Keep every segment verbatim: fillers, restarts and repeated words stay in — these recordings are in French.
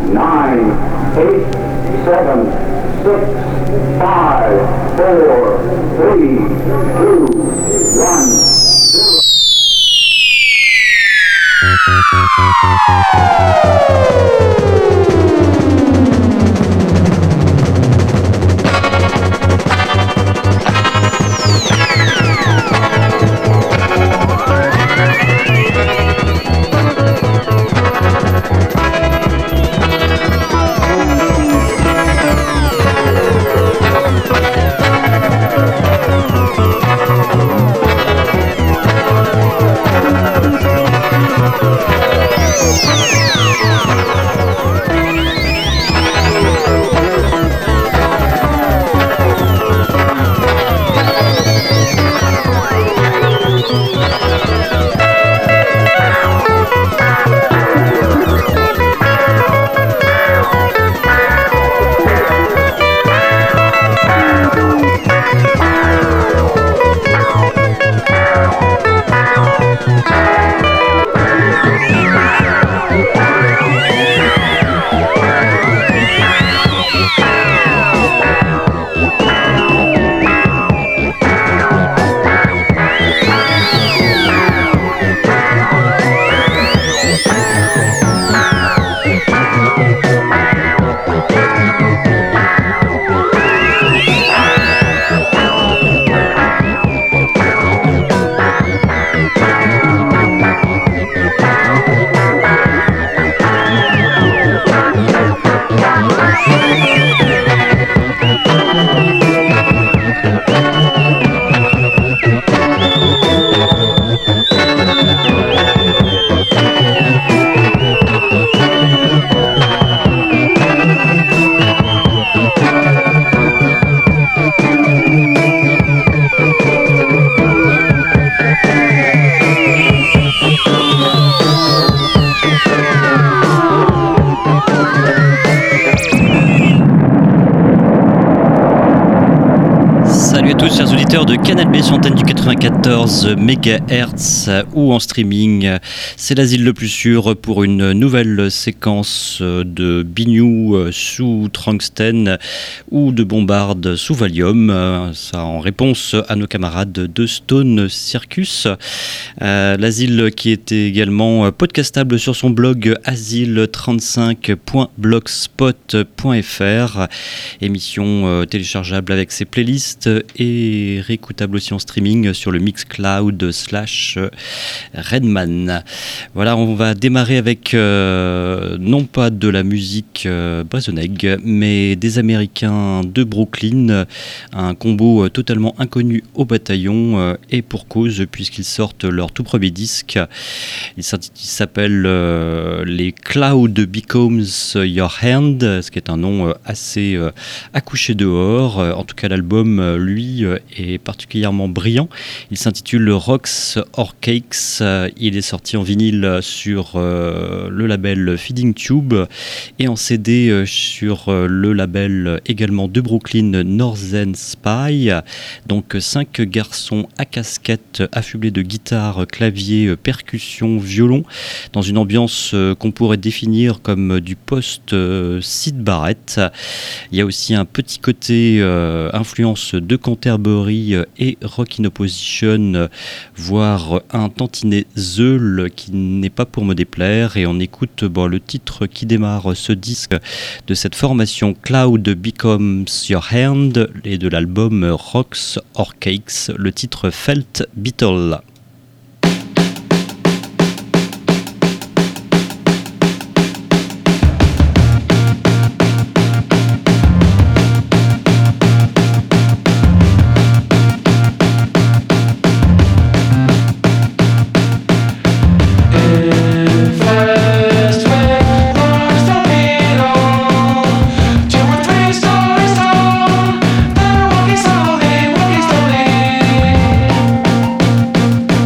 nine, eight, seven, six, five, four, three, two, one, zero. De Canal B sur antenne du quatre-vingt-quatorze mégahertz ou en streaming. C'est l'asile le plus sûr pour une nouvelle séquence de Biniou sous Tungsten ou de Bombarde sous Valium. Ça en réponse à nos camarades de Stone Circus. Euh, l'asile qui était également podcastable sur son blog asile trente-cinq point blogspot point f r. Émission euh, téléchargeable avec ses playlists et réécoutable aussi en streaming sur le Mixcloud slash Redman. Voilà, on va démarrer avec euh, non pas de la musique euh, Brezoneg, mais des Américains de Brooklyn, un combo totalement inconnu au bataillon euh, et pour cause puisqu'ils sortent leur tout premier disque. Il s'appelle euh, les Cloud Becomes Your Hand, ce qui est un nom euh, assez euh, accouché dehors. En tout cas, l'album, euh, lui, euh, est particulièrement brillant. Il s'intitule Rocks or Cakes. Il est sorti en vinyle sur euh, le label Feeding Tube et en C D euh, sur euh, le label également de Brooklyn Northern Spy. Donc cinq garçons à casquette affublés de guitare, clavier, percussion, violon dans une ambiance euh, qu'on pourrait définir comme du post-Syd Barrett. Il y a aussi un petit côté euh, influence de Canterbury et Rock in Opposition, voire un tantinet Zeul qui n'est pas pour me déplaire. Et on écoute bon, le titre qui démarre ce disque de cette formation Cloud Becomes Your Hand et de l'album Rocks or Cakes, le titre Felt Beetle. Slowly, walking slowly.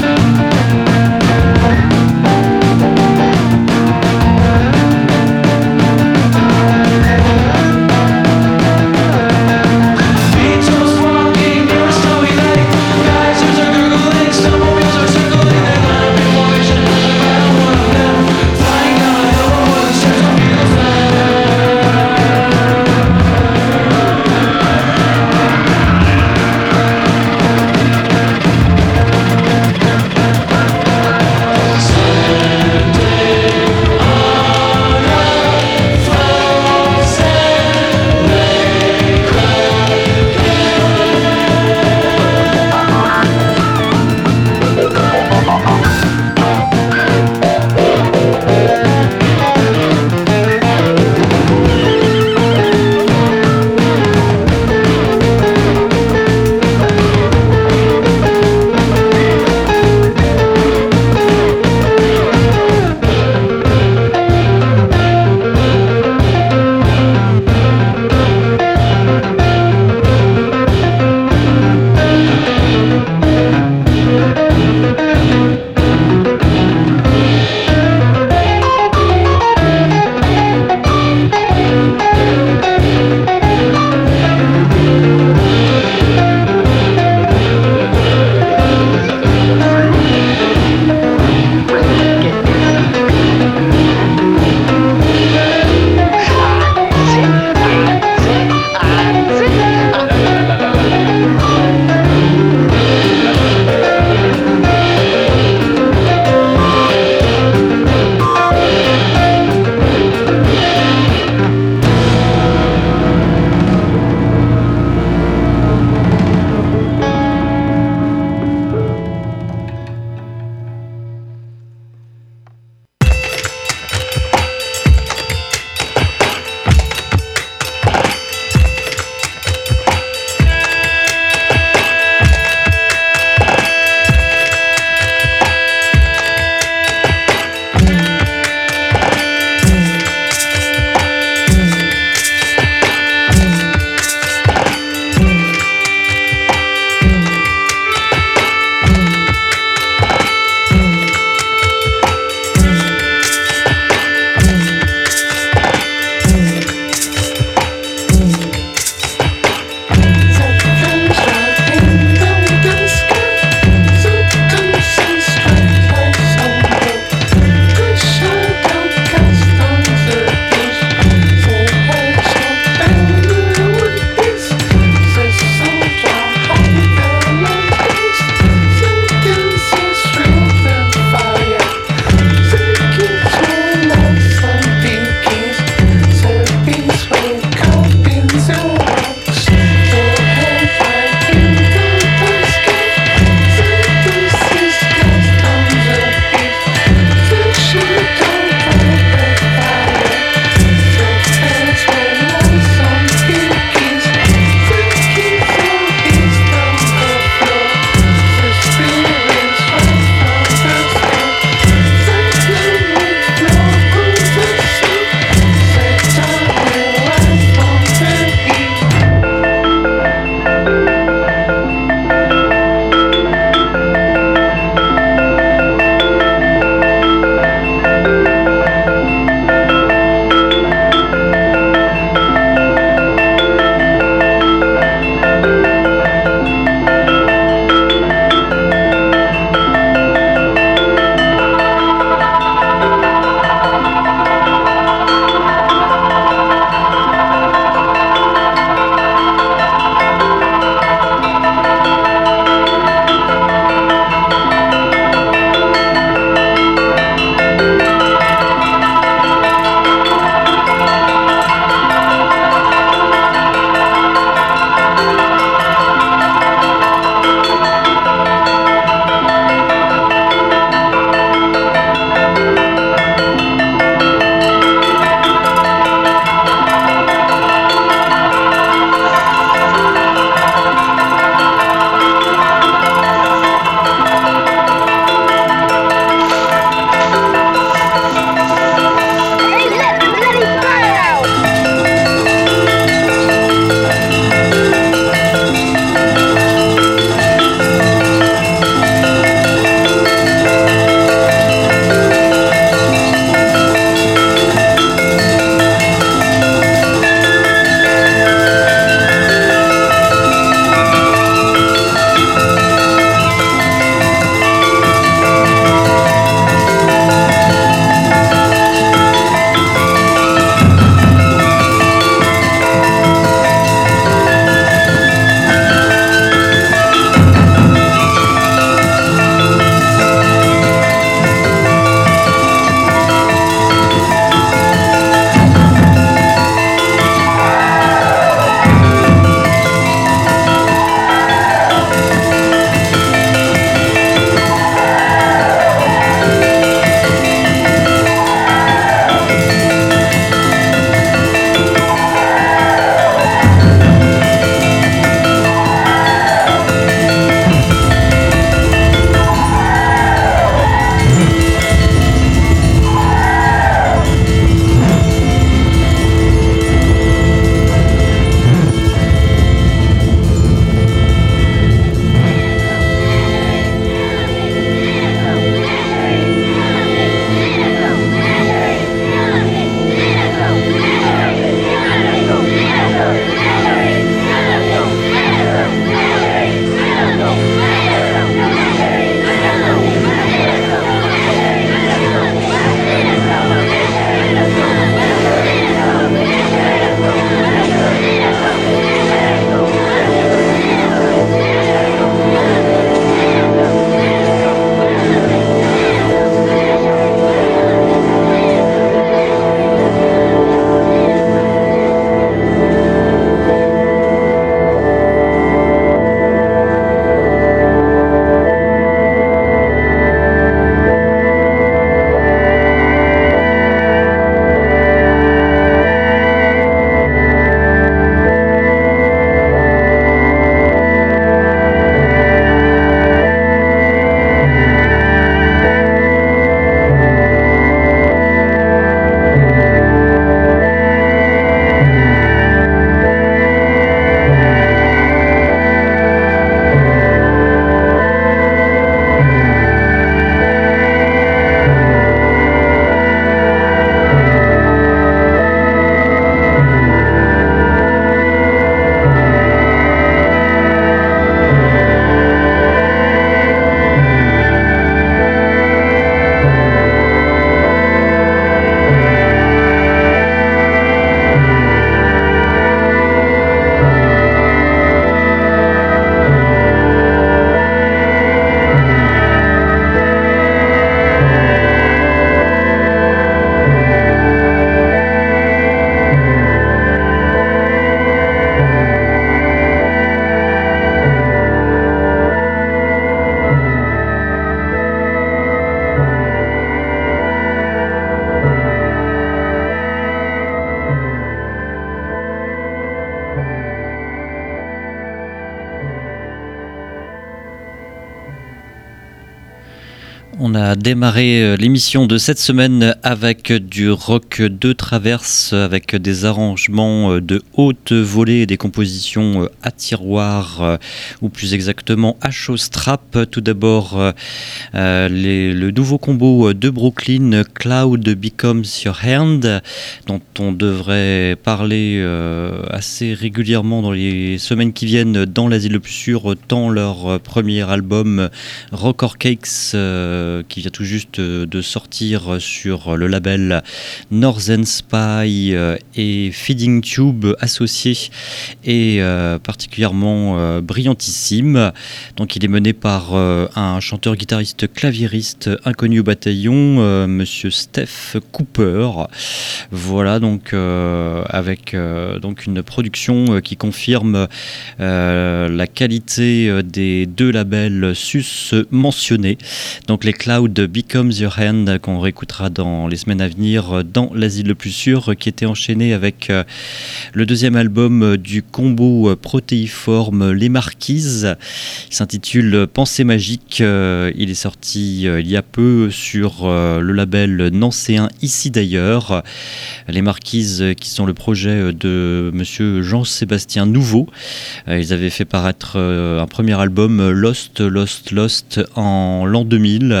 On a démarré l'émission de cette semaine avec du rock de traverse, avec des arrangements de haute volée, des compositions à tiroir, ou plus exactement à showstrap. Tout d'abord, euh, les, le nouveau combo de Brooklyn, Cloud Becomes Your Hand, dont on devrait parler euh, assez régulièrement dans les semaines qui viennent dans l'Asile le plus sûr, tant leur premier album Rock Cakes euh, qui vient tout juste de sortir sur le label Northern Spy et Feeding Tube associés est euh, particulièrement euh, brillantissime. Donc il est mené par euh, un chanteur guitariste claviériste inconnu au bataillon, euh, monsieur Steph Cooper. Voilà, donc euh, avec euh, donc une production euh, qui confirme euh, la qualité des deux labels sus mentionnés. Donc les Cloud Becomes Your Hand qu'on réécoutera dans les semaines à venir dans l'Asile le plus sûr, qui était enchaîné avec euh, le deuxième album du combo protéiforme Les Marquises. Il s'intitule Pensée magique. Euh, il est sorti euh, il y a peu sur euh, le label nancéen Ici d'ailleurs. Les Marquises qui sont le projet de monsieur Jean-Sébastien Nouveau. Euh, ils avaient fait paraître euh, un premier album Lost, Lost, Lost en l'an deux mille.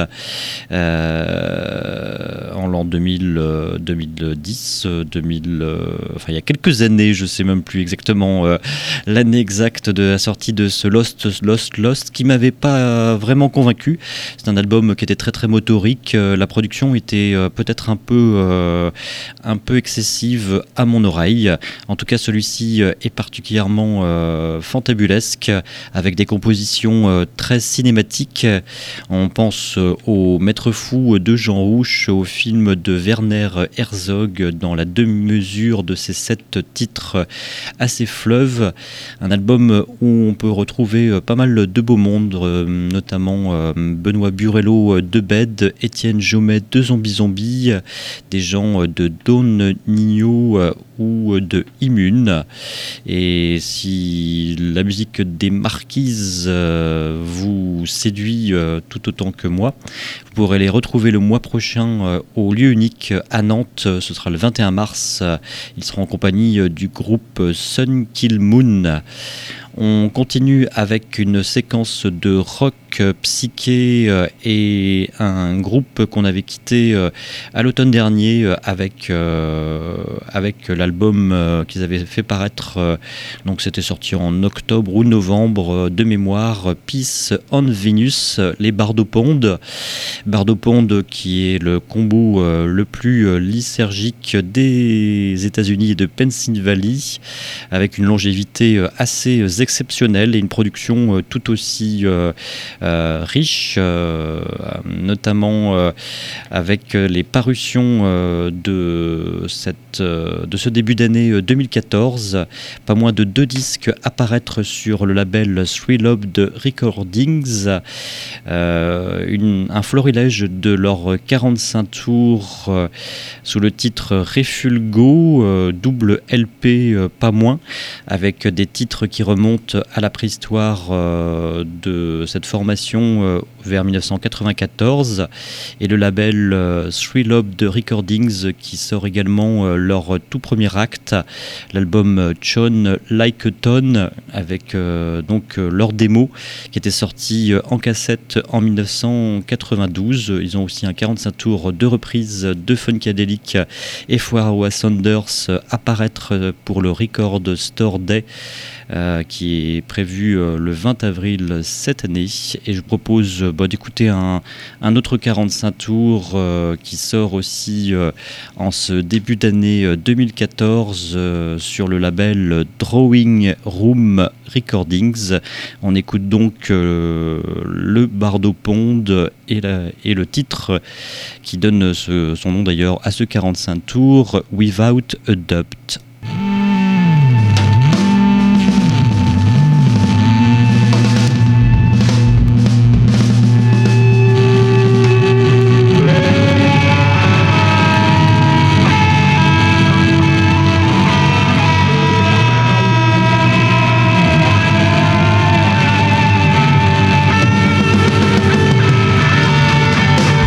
Euh, en l'an deux mille, euh, deux mille dix, deux mille, euh, enfin il y a quelques années, je sais même plus exactement euh, l'année exacte de la sortie de ce Lost, Lost, Lost, qui m'avait pas vraiment convaincu. C'est un album qui était très très motorique. Euh, la production était euh, peut-être un peu, euh, un peu excessive à mon oreille. En tout cas, celui-ci est particulièrement euh, fantabulesque, avec des compositions euh, très cinématiques. On pense euh, au Maître fou de Jean Rouch, au film de Werner Herzog, dans la demi-mesure de ses sept titres assez fleuves. Un album où on peut retrouver pas mal de beau monde, notamment Benoît Burello de Bed, Étienne Jomet de Zombie Zombie, des gens de Don Nino ou de Immune. Et si la musique des Marquises vous séduit tout autant que moi, vous pourrez les retrouver le mois prochain au lieu unique à Nantes. Ce sera le vingt et un mars. Ils seront en compagnie du groupe Sun Kill Moon. On continue avec une séquence de rock psyché et un groupe qu'on avait quitté à l'automne dernier avec, euh, avec l'album qu'ils avaient fait paraître. Donc c'était sorti en octobre ou novembre de mémoire, Peace on Venus, les Bardopond. Bardopond qui est le combo le plus lysergique des États-Unis et de Pennsylvanie, avec une longévité assez exceptionnelle et une production tout aussi euh, euh, riche, euh, notamment euh, avec les parutions euh, de, cette, euh, de ce début d'année deux mille quatorze. Pas moins de deux disques apparaître sur le label Three Lobed Recordings, euh, une, un florilège de leurs quarante-cinq tours euh, sous le titre Refulgo, euh, double L P euh, pas moins, avec des titres qui remontent à la préhistoire euh, de cette formation euh, vers mille neuf cent quatre-vingt-quatorze, et le label euh, Three Lobed Recordings qui sort également euh, leur tout premier acte, l'album Chon Like a Ton, avec euh, donc euh, leur démo qui était sorti euh, en cassette en mille neuf cent quatre-vingt-douze. Ils ont aussi un quarante-cinq tours de reprise de Funkadelic et Foirawa Saunders euh, apparaître pour le Record Store Day euh, qui est prévu euh, le vingt avril cette année. Et je propose euh, bah, d'écouter un, un autre quarante-cinq tours euh, qui sort aussi euh, en ce début d'année euh, deux mille quatorze euh, sur le label Drawing Room Recordings. On écoute donc euh, le Bardopond et, la, et le titre qui donne ce, son nom d'ailleurs à ce quarante-cinq tours, Without a Doubt. We'll be right back.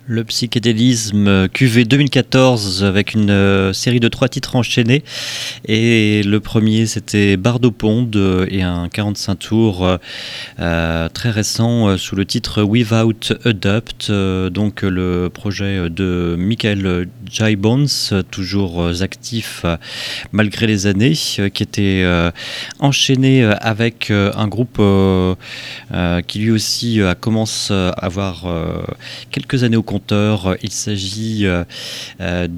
Le psychédélisme Q V deux mille quatorze avec une euh, série de trois titres enchaînés. Et le premier, c'était Bardo Pond et un quarante-cinq tours euh, très récent euh, sous le titre Without a Doubt. Euh, donc le projet de Michael J. Bones, toujours euh, actif euh, malgré les années, euh, qui était euh, enchaîné avec euh, un groupe euh, euh, qui lui aussi a commencé à avoir euh, quelques années au compteur. Il s'agit euh, euh,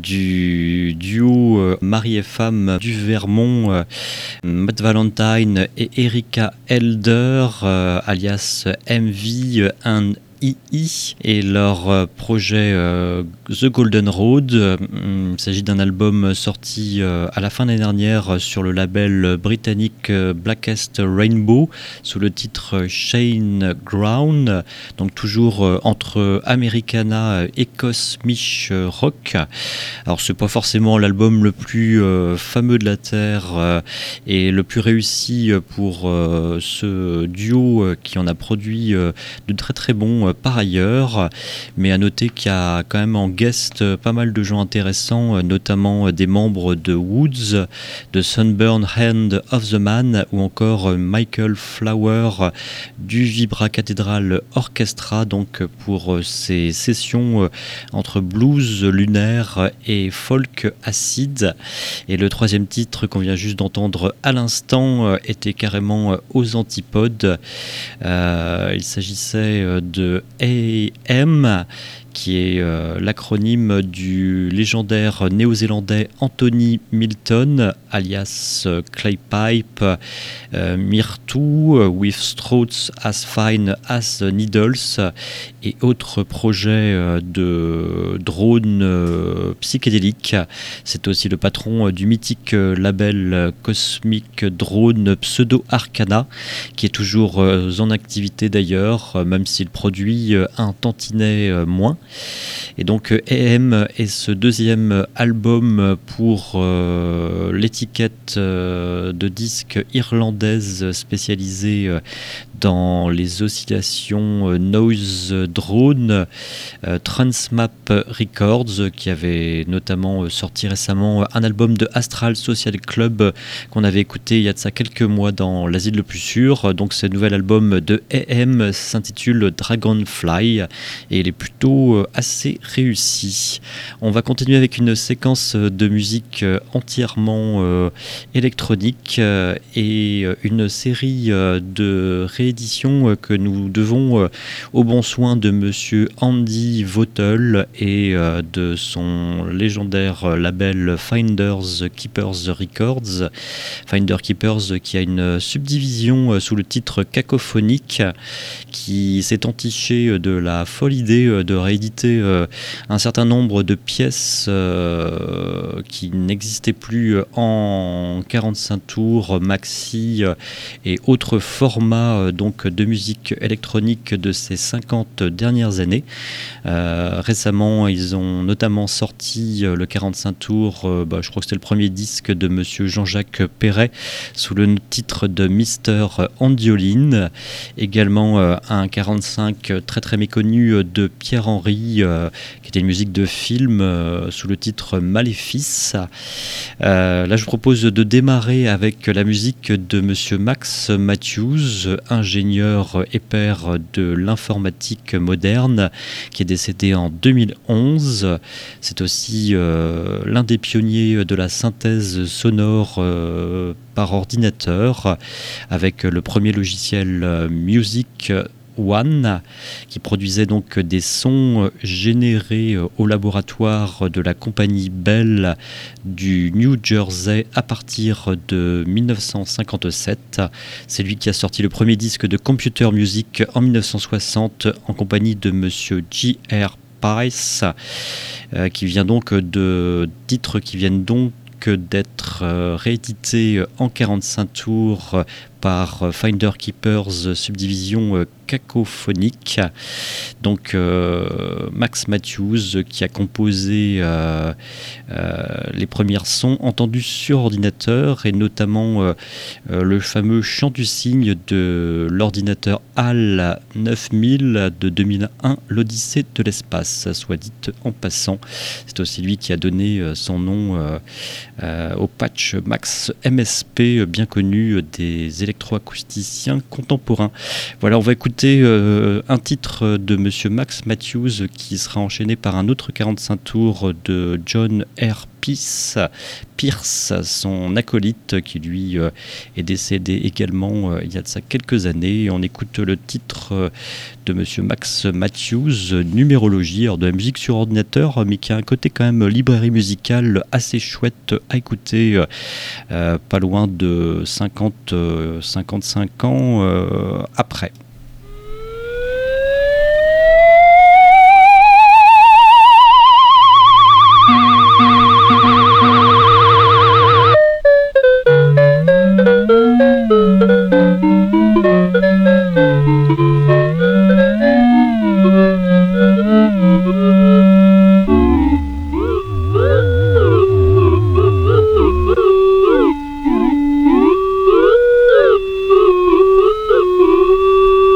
du duo euh, mari et femme du Vermont, euh, Matt Valentine et Erika Elder, euh, alias M V and I I, et leur euh, projet euh, The Golden Road. Euh, il s'agit d'un album sorti euh, à la fin de l'année dernière sur le label britannique euh, Blackest Rainbow sous le titre Shane Ground, donc toujours euh, entre Americana et Cosmic Rock. Alors c'est pas forcément l'album le plus euh, fameux de la Terre euh, et le plus réussi pour euh, ce duo euh, qui en a produit euh, de très très bons par ailleurs, mais à noter qu'il y a quand même en guest pas mal de gens intéressants, notamment des membres de Woods, de Sunburn Hand of the Man, ou encore Michael Flower du Vibra Cathedral Orchestra, donc pour ces sessions entre blues lunaire et folk acide. Et le troisième titre qu'on vient juste d'entendre à l'instant était carrément aux antipodes. Euh, il s'agissait de A M, qui est euh, l'acronyme du légendaire néo-zélandais Anthony Milton, alias euh, Claypipe, euh, Mirtu, euh, with throats as fine as needles, et autres projets euh, de drones euh, psychédéliques. C'est aussi le patron euh, du mythique euh, label euh, Cosmic Drone Pseudo Arcana, qui est toujours euh, en activité d'ailleurs, euh, même s'il produit euh, un tantinet euh, moins. Et donc A M est ce deuxième album pour euh, l'étiquette euh, de disques irlandaise spécialisée euh, dans les oscillations euh, noise drone, euh, Transmap Records, qui avait notamment euh, sorti récemment un album de Astral Social Club euh, qu'on avait écouté il y a de ça quelques mois dans l'Asile le plus sûr. Donc ce nouvel album de A M s'intitule Dragonfly et il est plutôt euh, assez réussi. On va continuer avec une séquence de musique euh, entièrement euh, électronique euh, et une série euh, de rééditions euh, que nous devons euh, au bon soin de monsieur Andy Votel et euh, de son légendaire label Finders Keepers Records. Finder Keepers qui a une subdivision euh, sous le titre Cacophonique, qui s'est entiché de la folle idée de rééditer euh, un certain nombre de pièces euh, qui n'existaient plus en quarante-cinq tours, maxi euh, et autres formats euh, donc de musique électronique de ces cinquante dernières années. Euh, récemment, ils ont notamment sorti euh, le quarante-cinq tours, euh, bah, je crois que c'était le premier disque de monsieur Jean-Jacques Perret sous le titre de Mister Andioline. Également euh, un quarante-cinq très très méconnu de Pierre-Henry, euh, qui était une musique de film euh, sous le titre Maléfice. Euh, là, je vous propose de démarrer avec la musique de monsieur Max Matthews, ingénieur et père de l'informatique moderne, qui est décédé en deux mille onze. C'est aussi euh, l'un des pionniers de la synthèse sonore euh, par ordinateur, avec le premier logiciel euh, Music One, qui produisait donc des sons générés au laboratoire de la compagnie Bell du New Jersey à partir de mille neuf cent cinquante-sept. C'est lui qui a sorti le premier disque de computer music en mille neuf cent soixante en compagnie de monsieur J R Pice, euh, qui vient donc de titres qui viennent donc d'être euh, réédité en quarante-cinq tours par Finder Keepers subdivision cacophonique. Donc euh, Max Matthews qui a composé euh, euh, les premiers sons entendus sur ordinateur et notamment euh, euh, le fameux chant du cygne de l'ordinateur H A L neuf mille de deux mille un, l'Odyssée de l'espace, soit dit en passant. C'est aussi lui qui a donné euh, son nom euh, euh, au patch Max M S P, bien connu des électroacousticiens contemporains. Voilà, on va écouter Euh, un titre de Monsieur Max Matthews qui sera enchaîné par un autre quarante-cinq tours de John R. Pierce, Pierce son acolyte qui lui euh, est décédé également euh, il y a de ça quelques années. On écoute le titre euh, de Monsieur Max Matthews, Numérologie, alors de la musique sur ordinateur, mais qui a un côté quand même librairie musicale assez chouette à écouter, euh, euh, pas loin de cinquante à cinquante-cinq ans euh, après. Ooh.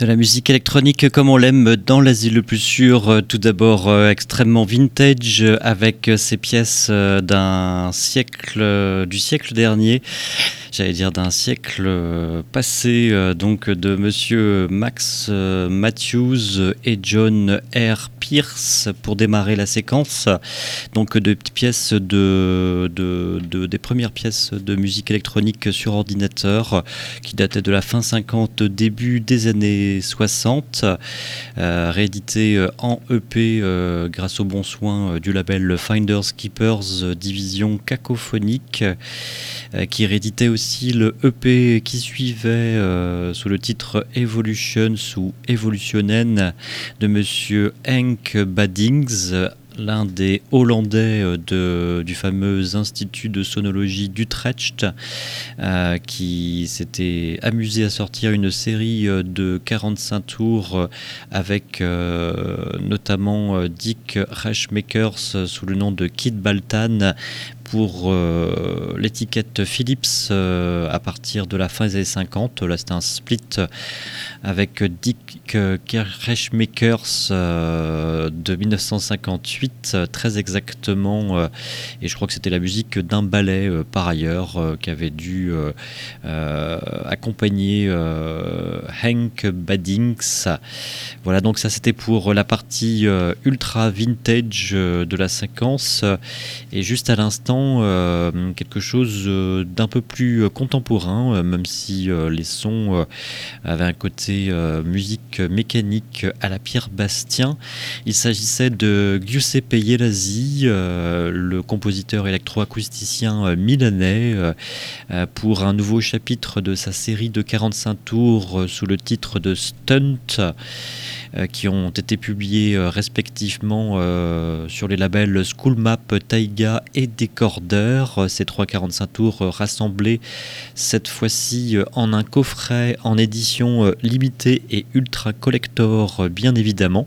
la musique électronique comme on l'aime dans l'asile le plus sûr, tout d'abord euh, extrêmement vintage avec ces pièces euh, d'un siècle, euh, du siècle dernier, j'allais dire d'un siècle euh, passé, euh, donc de monsieur Max euh, Matthews et John R. Pierce pour démarrer la séquence, donc de petites pièces de, de, de, des premières pièces de musique électronique sur ordinateur qui dataient de la fin cinquante, début des années soixante, euh, réédité en E P euh, grâce aux bons soins du label Finders Keepers, euh, division cacophonique, euh, qui rééditait aussi le E P qui suivait euh, sous le titre Evolutions ou Evolutionen de monsieur Henk Badings, l'un des Hollandais de, du fameux Institut de sonologie d'Utrecht, euh, qui s'était amusé à sortir une série de quarante-cinq tours avec euh, notamment Dick Reschmakers sous le nom de Kid Baltan pour euh, l'étiquette Philips euh, à partir de la fin des années cinquante. Là, c'était un split avec Dick Reschmakers euh, de dix-neuf cent cinquante-huit, très exactement, euh, et je crois que c'était la musique d'un ballet euh, par ailleurs euh, qui avait dû euh, euh, accompagner euh, Henk Badings. Voilà, donc ça c'était pour la partie euh, ultra vintage euh, de la séquence, et juste à l'instant Euh, quelque chose euh, d'un peu plus euh, contemporain, euh, même si euh, les sons euh, avaient un côté euh, musique mécanique à la Pierre Bastien. Il s'agissait de Giuseppe Ielasi, euh, le compositeur électroacousticien euh, milanais, euh, euh, pour un nouveau chapitre de sa série de quarante-cinq tours euh, sous le titre de Stunt, euh, qui ont été publiés euh, respectivement euh, sur les labels Schoolmap, Taiga et Décordeur. Ces trois quarante-cinq tours rassemblés cette fois-ci en un coffret en édition limitée et ultra collector, bien évidemment.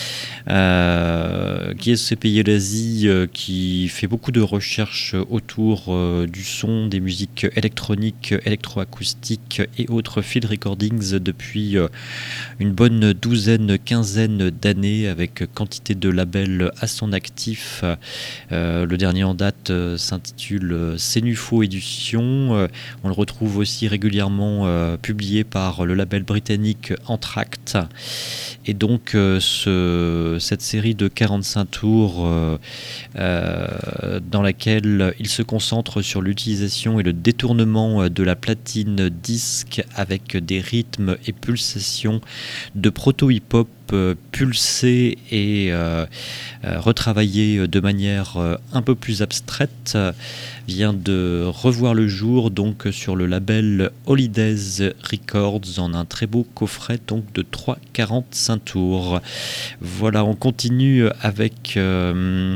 Euh, qui est ce pays l'Asie euh, qui fait beaucoup de recherches autour euh, du son, des musiques électroniques, électroacoustiques et autres field recordings depuis euh, une bonne douzaine, quinzaine d'années, avec quantité de labels à son actif. Euh, le dernier en date euh, s'intitule Senufo Édition. Euh, on le retrouve aussi régulièrement euh, publié par le label britannique Entr'Acte. Et donc euh, ce, cette série de quarante-cinq tours euh, euh, dans laquelle il se concentre sur l'utilisation et le détournement de la platine disque avec des rythmes et pulsations de proto-hip-hop euh, pulsés et euh, euh, retravaillés de manière euh, un peu plus abstraite, vient de revoir le jour donc sur le label Holidays Records en un très beau coffret donc de trois quarante-cinq tours. Voilà, on continue avec euh,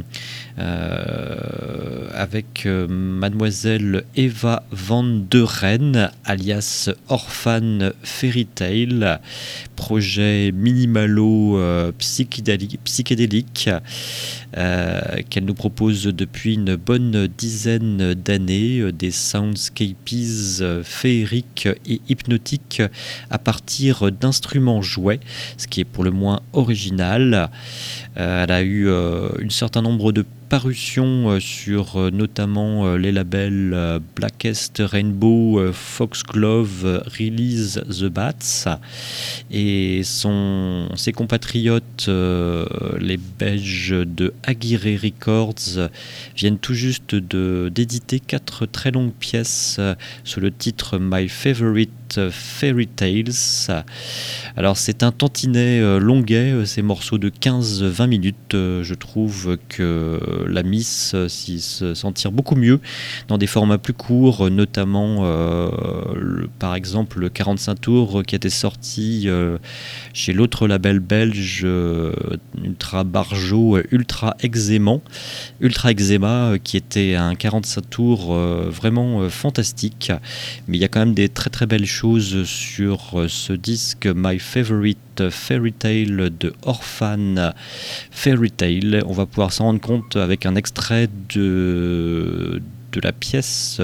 euh, avec euh, mademoiselle Eva Van der Ren alias Orphan Fairy Tale, projet minimalo euh, psychédélique, psychédélique euh, qu'elle nous propose depuis une bonne dizaine d'années, euh, des soundscapes euh, féeriques et hypnotiques à partir d'instruments jouets, ce qui est pour le moins original. Euh, elle a eu euh, un certain nombre de parutions euh, sur euh, notamment euh, les labels euh, Blackest Rainbow, euh, Foxglove, euh, Release the Bats, et son, ses compatriotes euh, les Belges de Aguirre Records euh, viennent tout juste de, d'éditer quatre très longues pièces euh, sous le titre My Favorite Fairy Tales. Alors c'est un tantinet euh, longuet, euh, ces morceaux de quinze à vingt minutes. Euh, je trouve que la Miss euh, s'y s'en tire beaucoup mieux dans des formats plus courts, notamment euh, le, par exemple le quarante-cinq tours qui était sorti euh, chez l'autre label belge euh, Ultra Barjo, Ultra Eczéma, Ultra Eczéma euh, qui était un quarante-cinq tours euh, vraiment euh, fantastique. Mais il y a quand même des très très belles choses sur ce disque My Favorite Fairy Tale de Orphan Fairy Tale. On va pouvoir s'en rendre compte avec un extrait de, de la pièce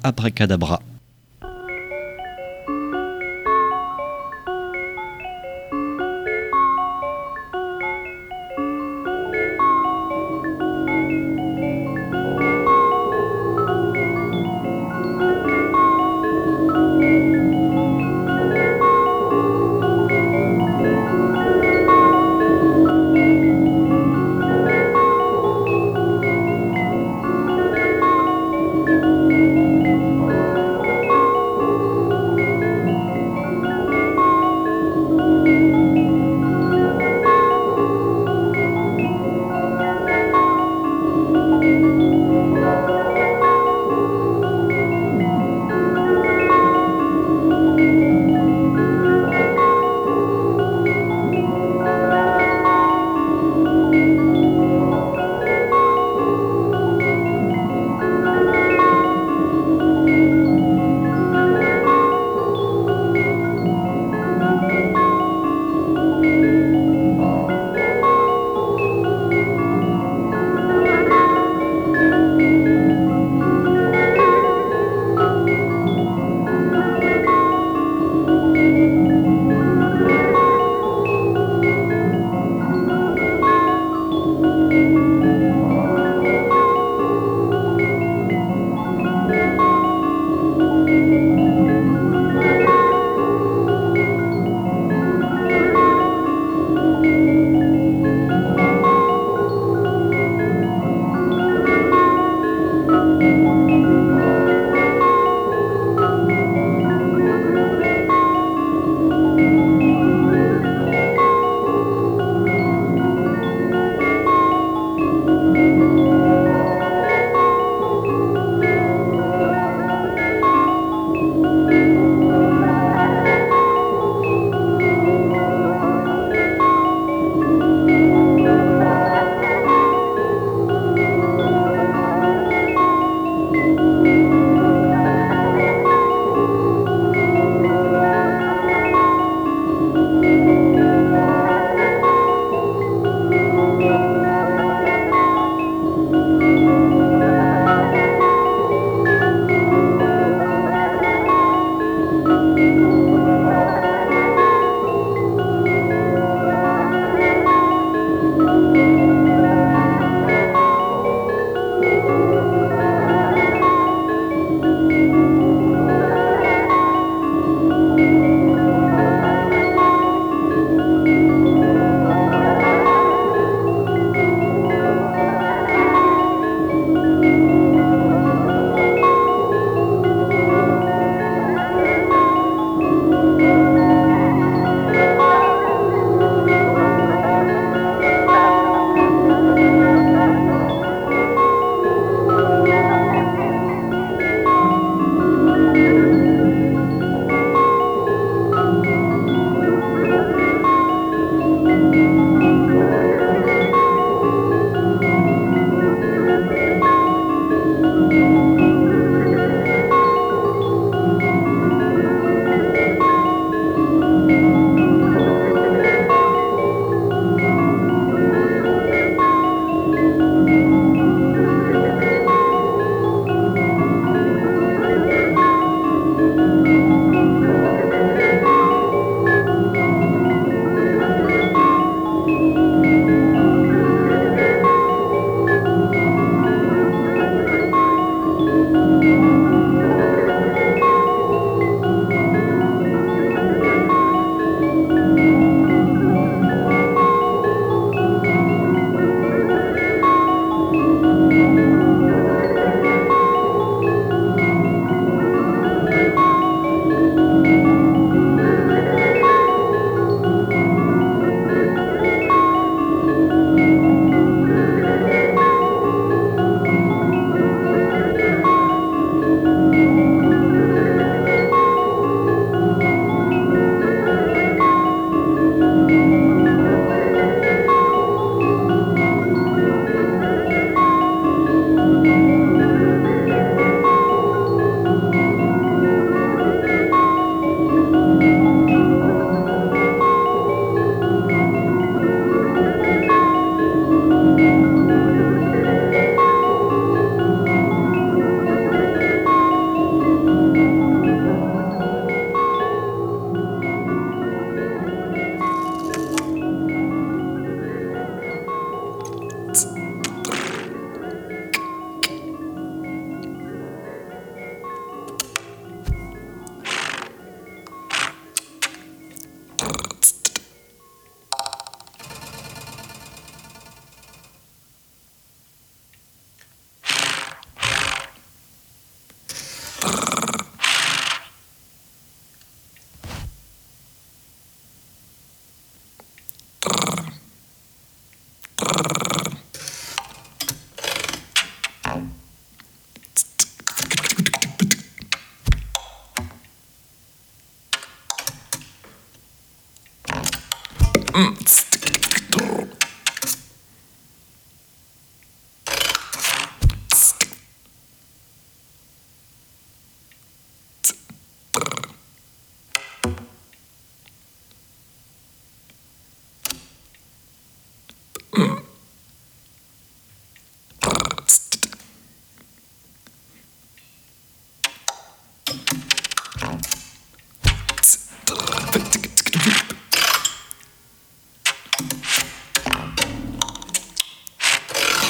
Abracadabra.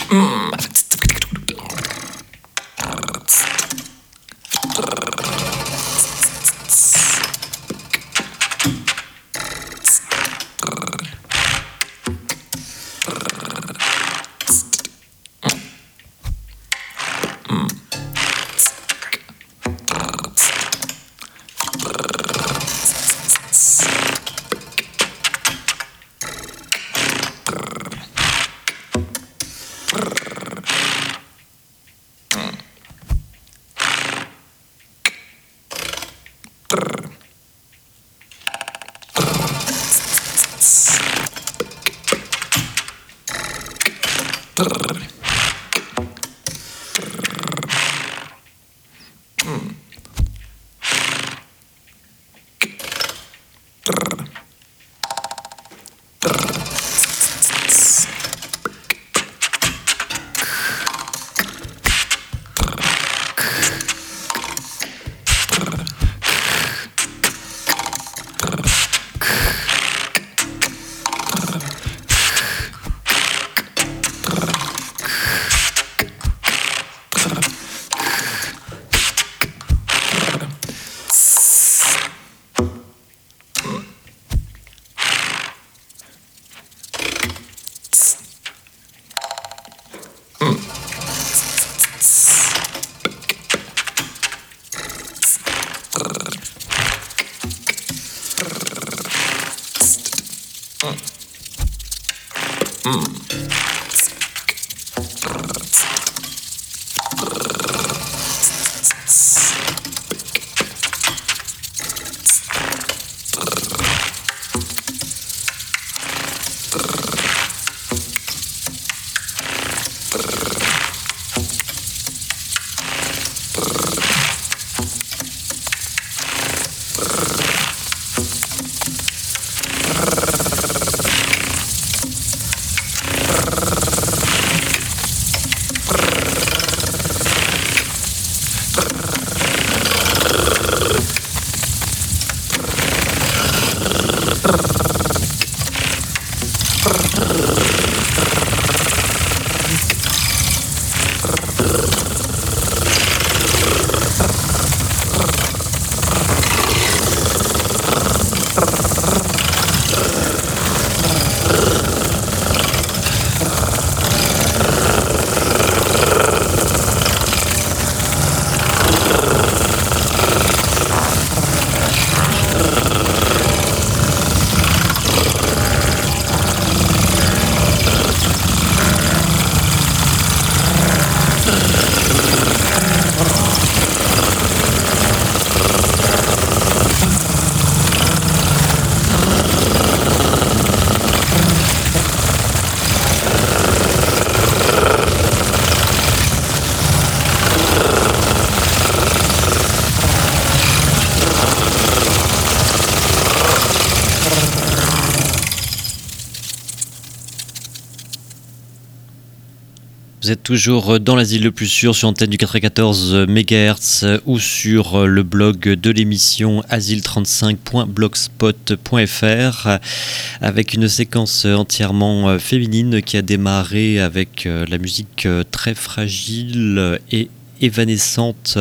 Vous êtes toujours dans l'asile le plus sûr sur antenne du quatre-vingt-quatorze mégahertz ou sur le blog de l'émission asile trente-cinq point blogspot point f r avec une séquence entièrement féminine qui a démarré avec la musique très fragile et évanescente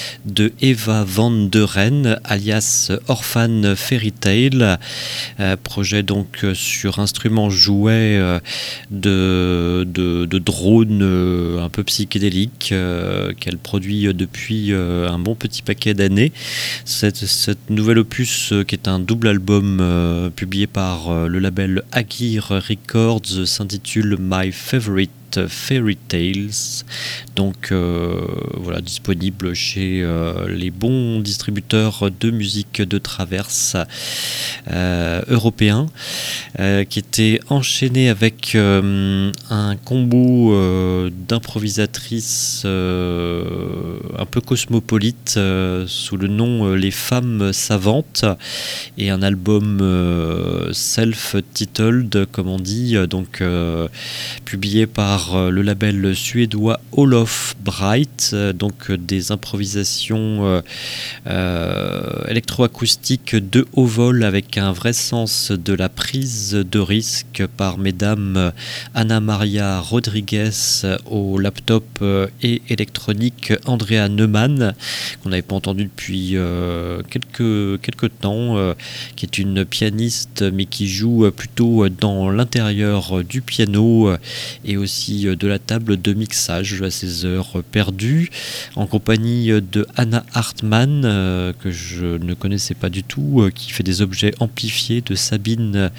de Eva Van Deren, alias Orphan Fairy Tale, euh, projet donc sur instrument jouet euh, de, de, de drone euh, un peu psychédélique euh, qu'elle produit depuis euh, un bon petit paquet d'années. Cette, cette nouvelle opus euh, qui est un double album euh, publié par euh, le label Agir Records s'intitule My Favorite Fairy Tales, donc euh, voilà, disponible chez euh, les bons distributeurs de musique de traverse euh, européens, euh, qui était enchaîné avec euh, un combo euh, d'improvisatrices euh, un peu cosmopolites euh, sous le nom euh, Les Femmes Savantes, et un album euh, self-titled, comme on dit, donc euh, publié par par le label suédois Olof Bright, donc des improvisations euh, euh, électroacoustiques de haut vol avec un vrai sens de la prise de risque par mesdames Anna Maria Rodriguez au laptop et électronique Andrea Neumann, qu'on n'avait pas entendu depuis euh, quelques, quelques temps, euh, qui est une pianiste mais qui joue plutôt dans l'intérieur du piano et aussi de la table de mixage à ses heures perdues, en compagnie de Anna Hartmann, euh, que je ne connaissais pas du tout, euh, qui fait des objets amplifiés, de Sabine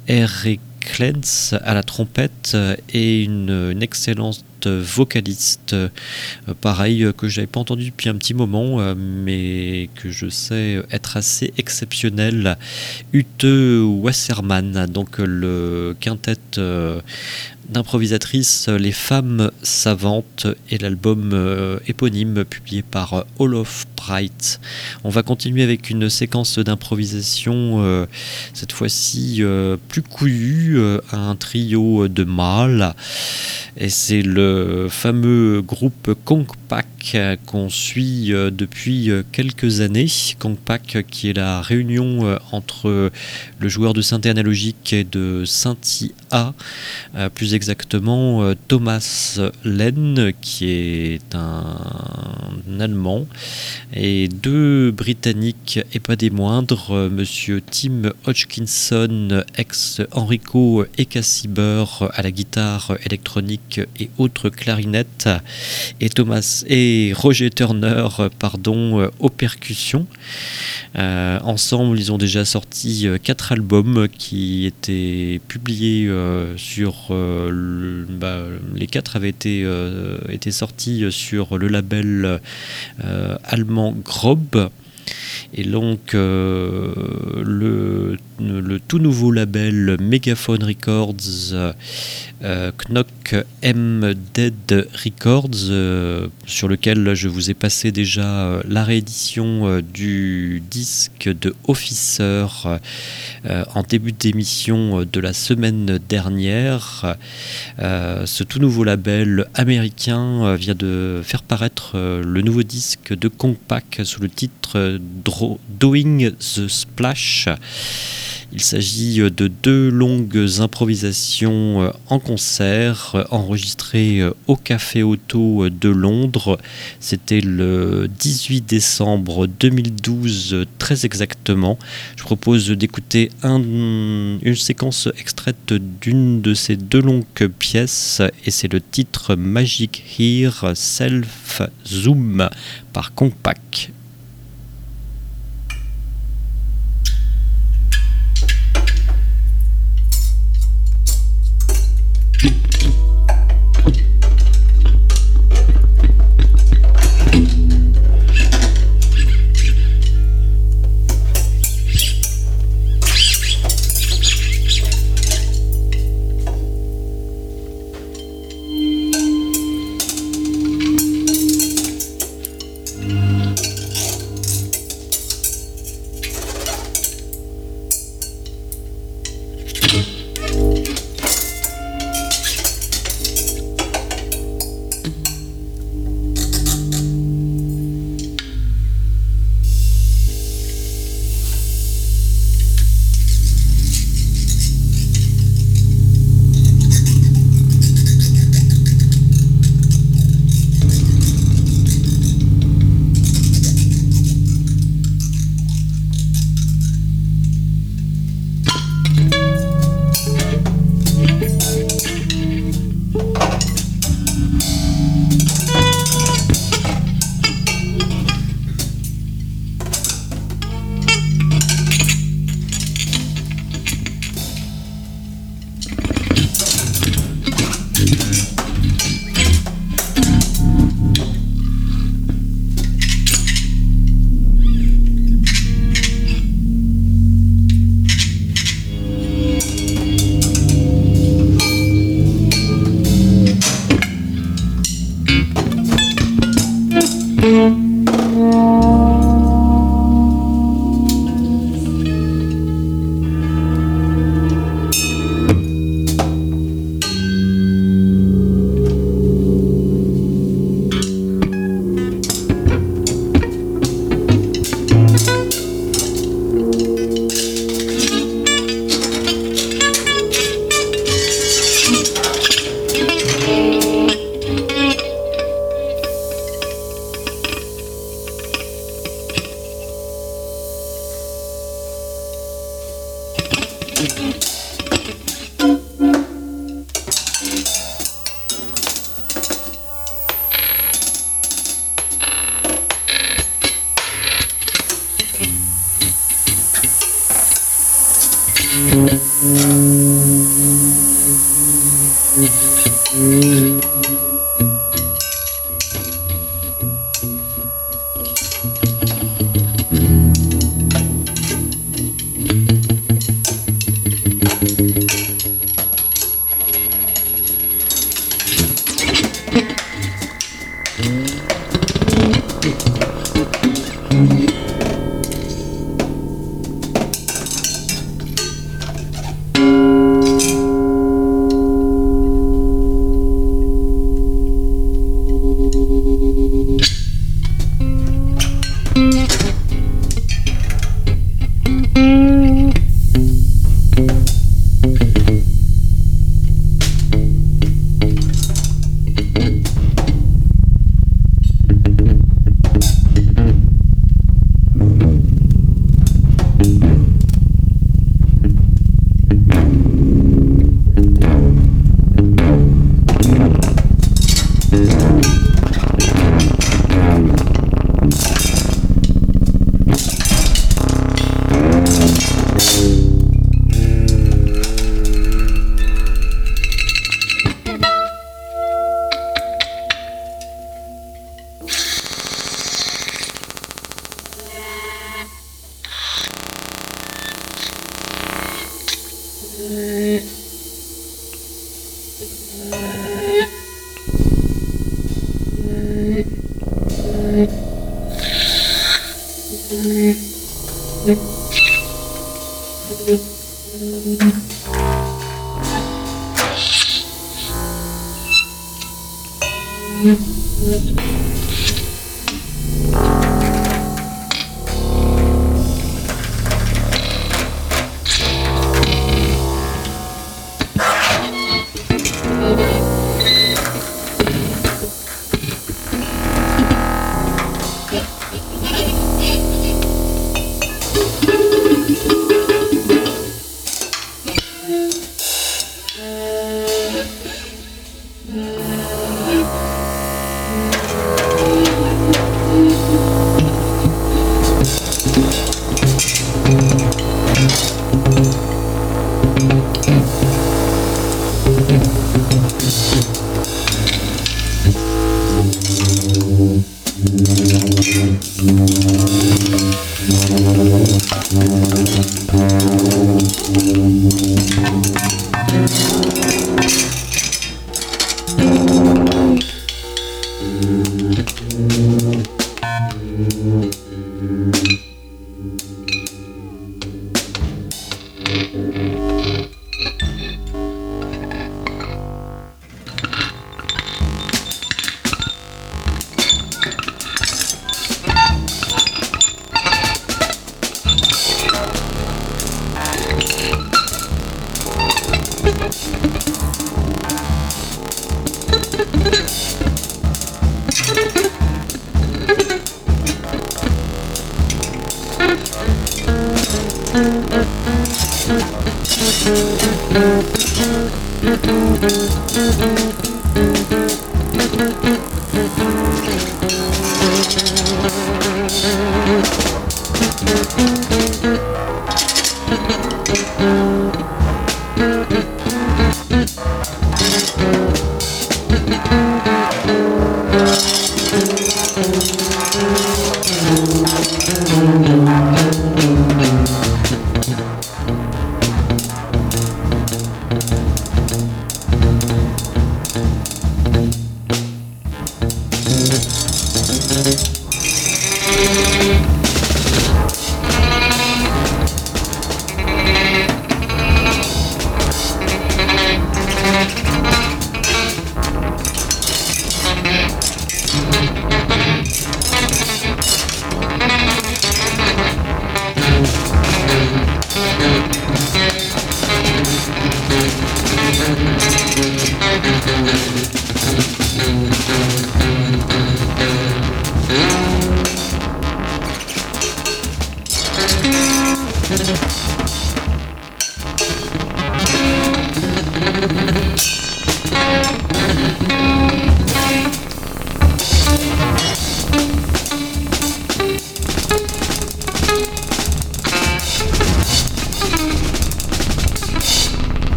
Ehreklens à la trompette et une, une excellente vocaliste, euh, pareil, euh, que j'avais pas entendu depuis un petit moment, euh, mais que je sais être assez exceptionnel, Ute Wasserman, donc le quintet euh, d'improvisatrices Les Femmes Savantes et l'album euh, éponyme publié par Olof Bright. On va continuer avec une séquence d'improvisation, euh, cette fois-ci euh, plus couillue, euh, un trio de mâles, et c'est le fameux groupe Kongpak qu'on suit euh, depuis quelques années. Kongpak qui est la réunion euh, entre le joueur de synthé analogique et de synthi A, euh, plus exactement euh, Thomas Lenn, qui est un, un Allemand, et deux Britanniques et pas des moindres, euh, monsieur Tim Hodgkinson, ex-Enrico Ecasibber à la guitare électronique et autres clarinettes, et Thomas et Roger Turner, pardon, euh, aux percussions. Euh, ensemble, ils ont déjà sorti euh, quatre albums qui étaient publiés euh, sur euh, le, bah, les quatre avaient été, euh, été sortis sur le label euh, allemand Grob. Et donc euh, le, le tout nouveau label Megaphone Records, euh, Knock M Dead Records, euh, sur lequel je vous ai passé déjà euh, la réédition euh, du disque de Officer euh, en début d'émission de la semaine dernière. Euh, ce tout nouveau label américain euh, vient de faire paraître euh, le nouveau disque de Kongpak sous le titre Doing the Splash. Il s'agit de deux longues improvisations en concert enregistrées au Café Auto de Londres. C'était le dix-huit décembre deux mille douze, très exactement. Je propose d'écouter un, une séquence extraite d'une de ces deux longues pièces, et c'est le titre Magic Here Self Zoom par Kongpak.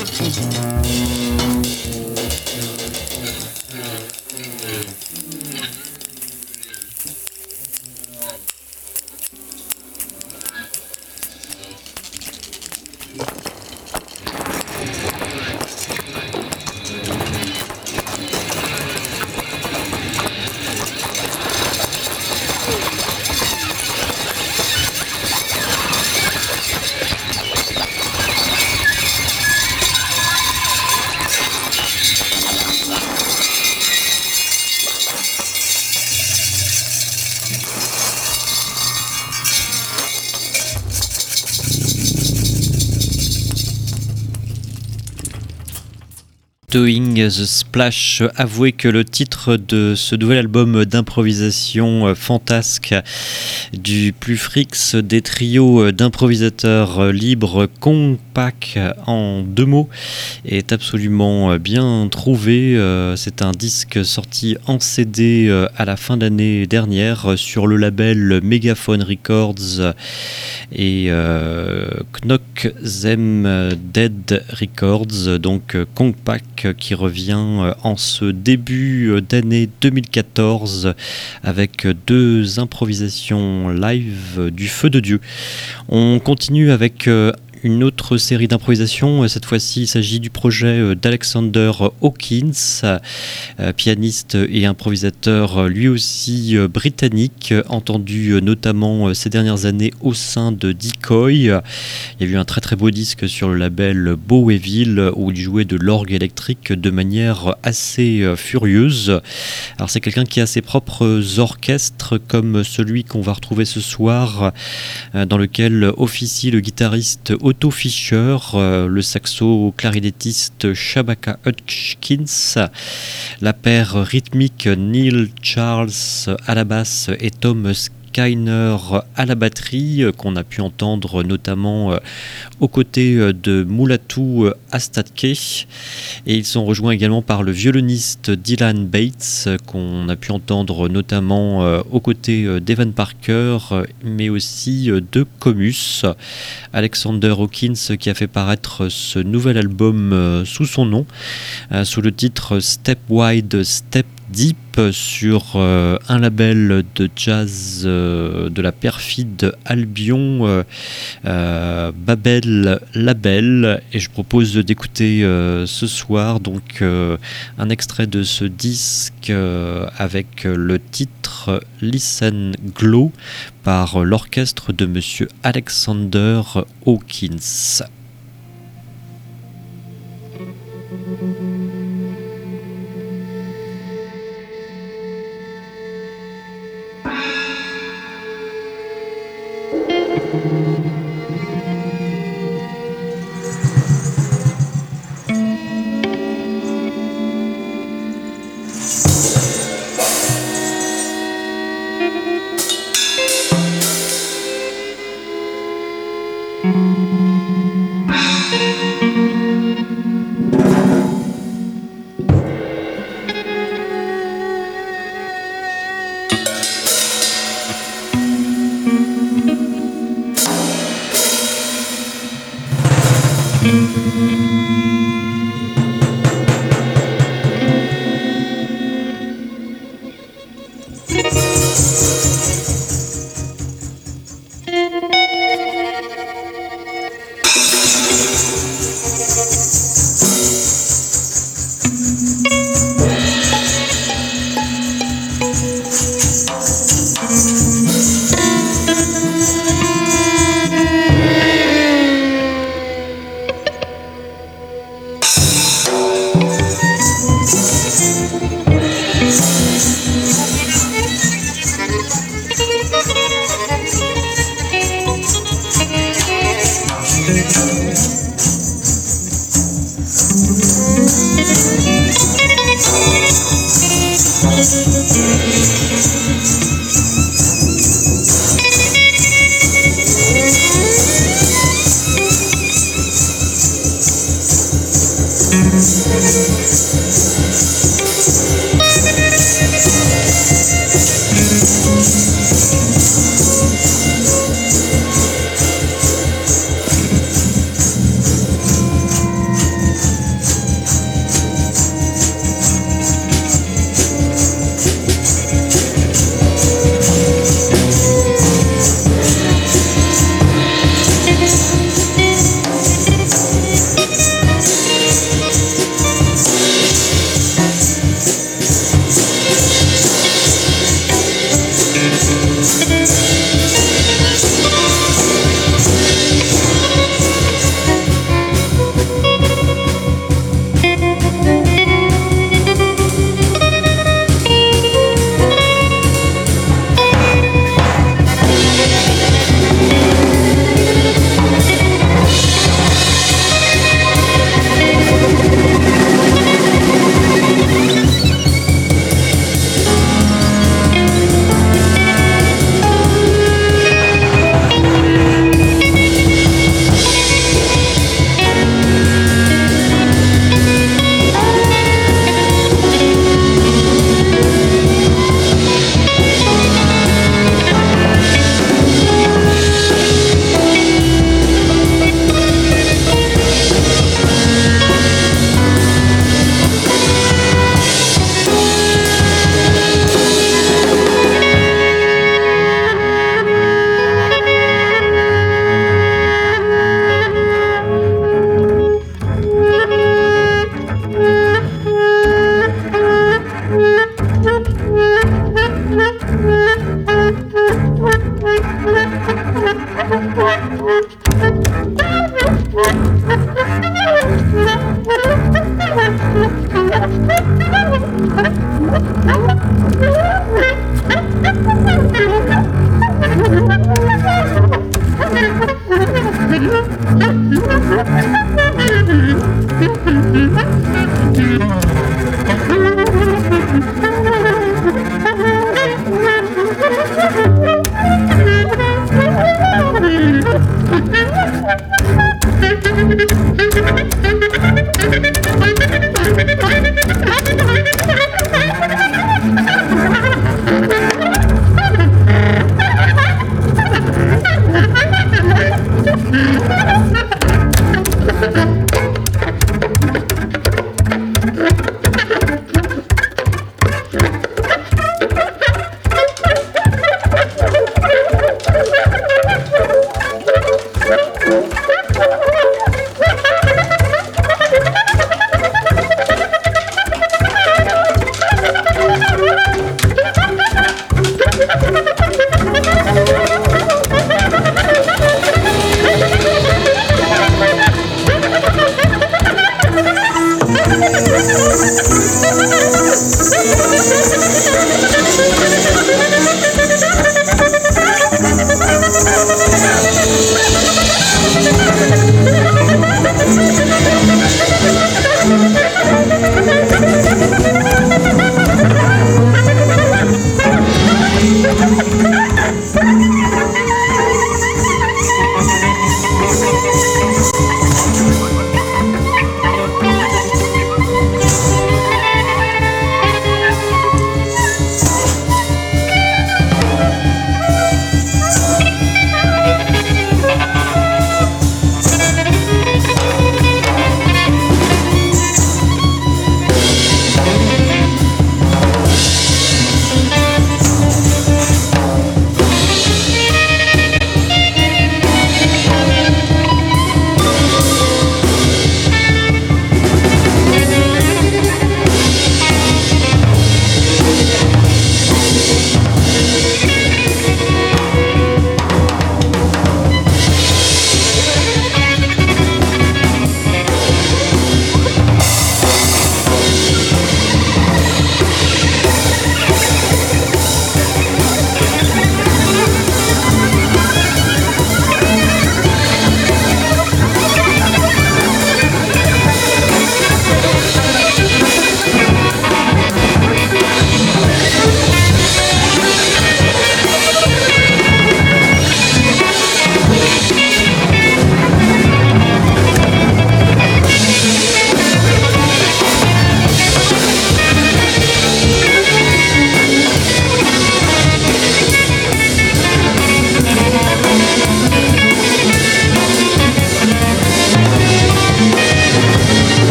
Doing the Splash. Avouez que le titre de ce nouvel album d'improvisation fantasque du plus frix des trios d'improvisateurs libres Compact en deux mots est absolument bien trouvé. C'est un disque sorti en C D à la fin d'année dernière sur le label Megaphone Records et euh, Knock Them Dead Records, donc Compact qui revient en ce début d'année deux mille quatorze avec deux improvisations live du feu de Dieu. On continue avec une autre série d'improvisation. Cette fois-ci, il s'agit du projet d'Alexander Hawkins, pianiste et improvisateur lui aussi britannique, entendu notamment ces dernières années au sein de Decoy. Il y a eu un très très beau disque sur le label Boweville où il jouait de l'orgue électrique de manière assez furieuse. Alors c'est quelqu'un qui a ses propres orchestres comme celui qu'on va retrouver ce soir, dans lequel officie le guitariste Otto Fischer, euh, le saxo-clarinettiste Shabaka Hutchins, la paire rythmique Neil Charles à la basse et Tom Skyner à la batterie, qu'on a pu entendre notamment euh, aux côtés de Mulatu Astatke, et ils sont rejoints également par le violoniste Dylan Bates, qu'on a pu entendre notamment euh, aux côtés d'Evan Parker, mais aussi de Comus. Alexander Hawkins qui a fait paraître ce nouvel album euh, sous son nom, euh, sous le titre Step Wide, Step Deep, sur euh, un label de jazz euh, de la perfide Albion, euh, euh, Babel Label, et je propose d'écouter euh, ce soir donc euh, un extrait de ce disque euh, avec le titre Listen Glow par l'orchestre de Monsieur Alexander Hawkins. Thank you.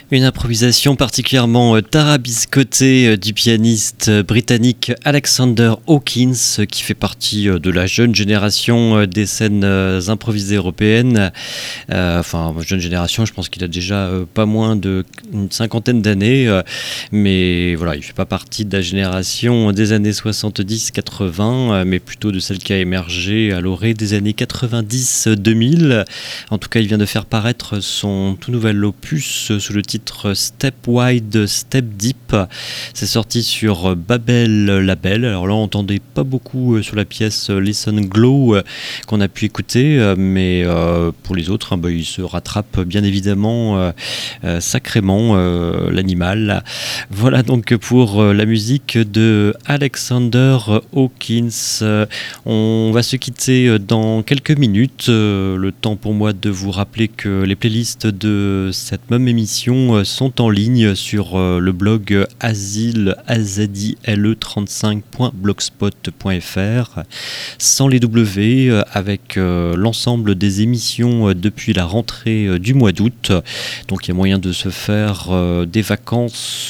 Une improvisation particulièrement tarabiscotée du pianiste britannique Alexander Hawkins, qui fait partie de la jeune génération des scènes improvisées européennes. Euh, enfin, jeune génération, je pense qu'il a déjà pas moins d'une cinquantaine d'années, mais voilà, il ne fait pas partie de la génération des années soixante-dix quatre-vingts, mais plutôt de celle qui a émergé à l'orée des années quatre-vingt-dix deux mille. En tout cas, il vient de faire paraître son tout nouvel opus sous le titre Step Wide, Step Deep. C'est sorti sur Babel Label. Alors là, on n'entendait pas beaucoup sur la pièce Listen Glow qu'on a pu écouter, mais euh, pour les autres, hein, bah, il se rattrape bien évidemment euh, euh, sacrément euh, l'animal. Voilà donc pour la musique de Alexander Hawkins. On va se quitter dans quelques minutes. Le temps pour moi de vous rappeler que les playlists de cette même émission sont en ligne sur le blog asile trente-cinq point blogspot point f r, sans les W, avec l'ensemble des émissions depuis la rentrée du mois d'août. Donc il y a moyen de se faire des vacances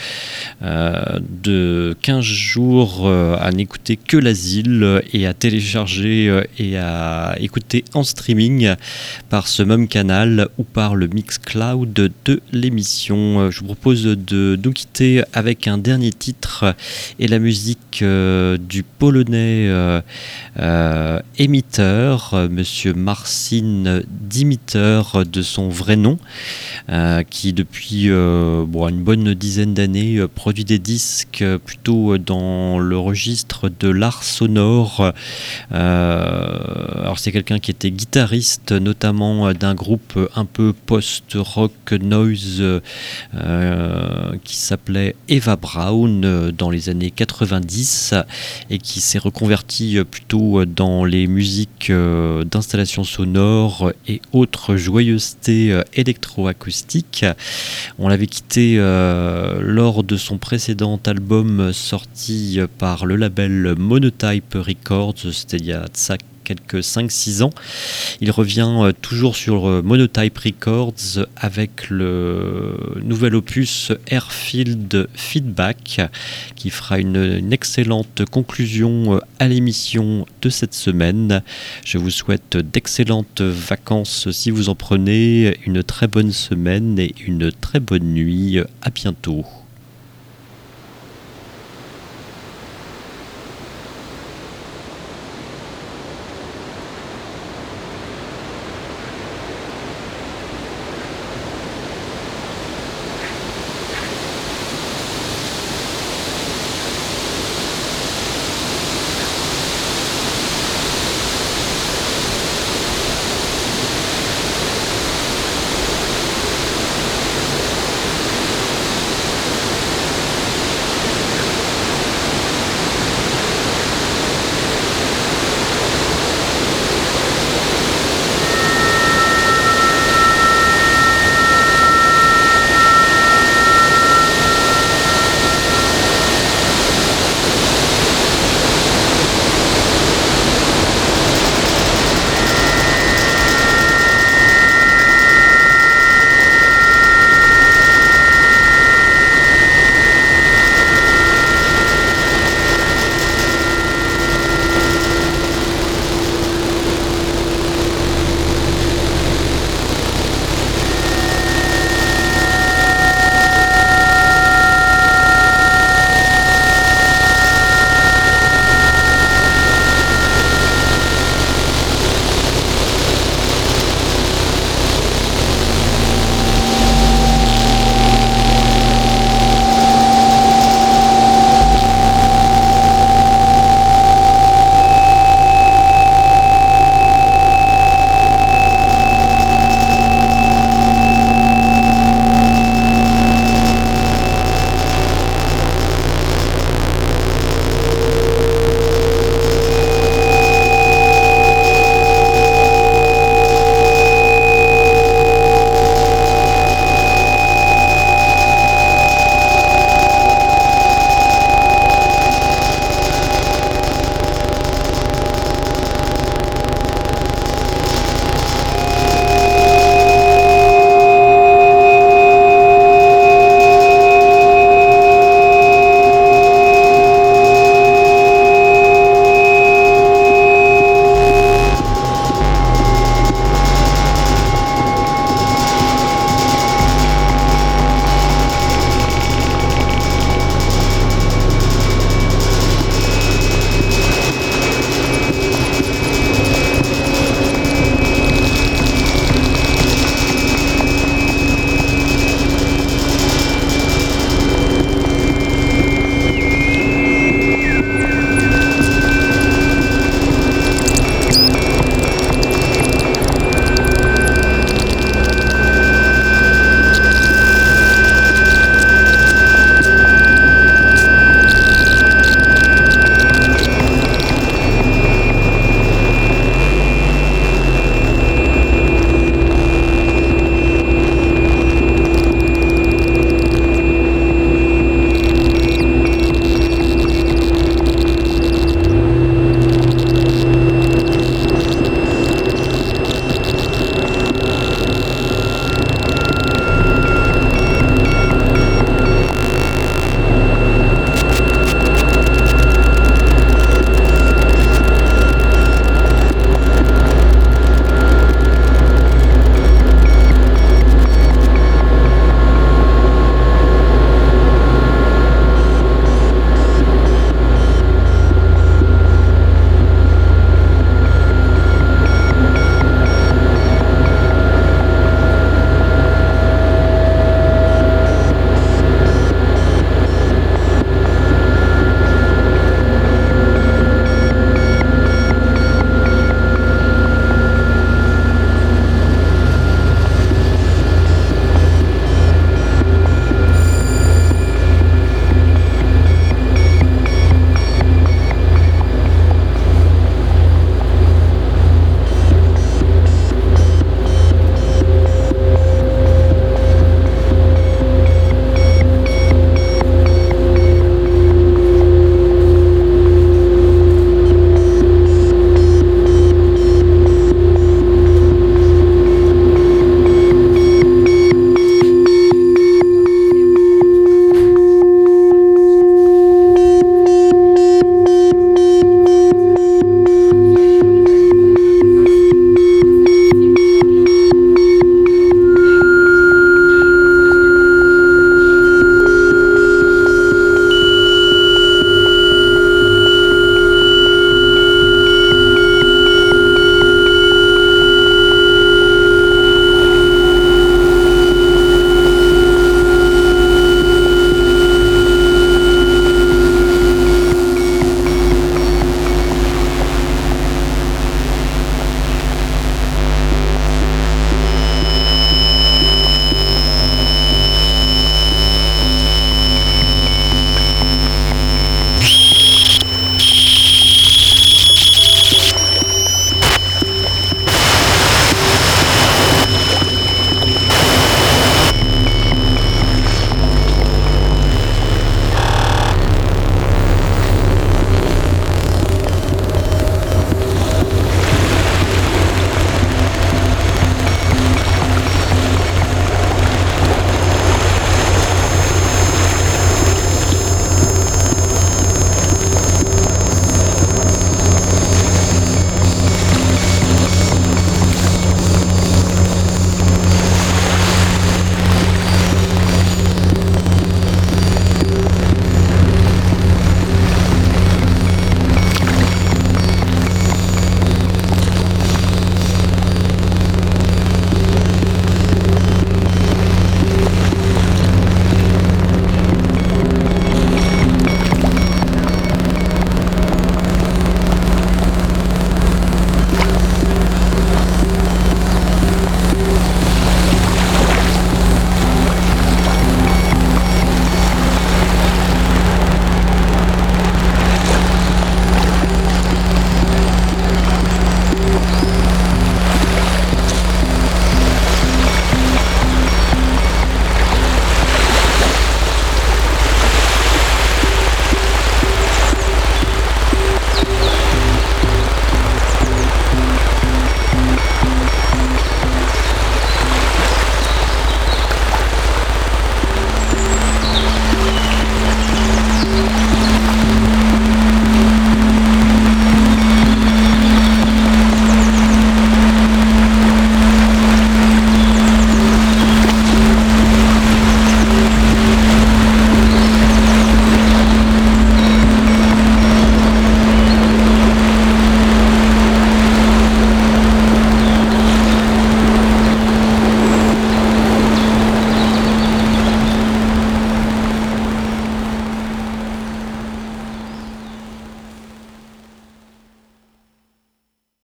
de quinze jours à n'écouter que l'asile et à télécharger et à écouter en streaming par ce même canal ou par le Mixcloud de l'émission. Je vous propose de nous quitter avec un dernier titre et la musique euh, du polonais euh, euh, émetteur, euh, monsieur Marcin Dimiteur de son vrai nom, euh, qui depuis euh, bon, une bonne dizaine d'années euh, produit des disques plutôt dans le registre de l'art sonore. Euh, alors c'est quelqu'un qui était guitariste notamment d'un groupe un peu post-rock noise euh, qui s'appelait Eva Braun euh, dans les années quatre-vingt-dix et qui s'est reconverti euh, plutôt dans les musiques euh, d'installation sonore et autres joyeusetés euh, électroacoustiques. On l'avait quitté euh, lors de son précédent album sorti par le label Monotype Records, c'était il y a de ça quelques cinq six ans. Il revient euh, toujours sur euh, Monotype Records avec le nouvel opus Airfield Feedback qui fera une, une excellente conclusion euh, à l'émission de cette semaine. Je vous souhaite d'excellentes vacances si vous en prenez, une très bonne semaine et une très bonne nuit. À bientôt.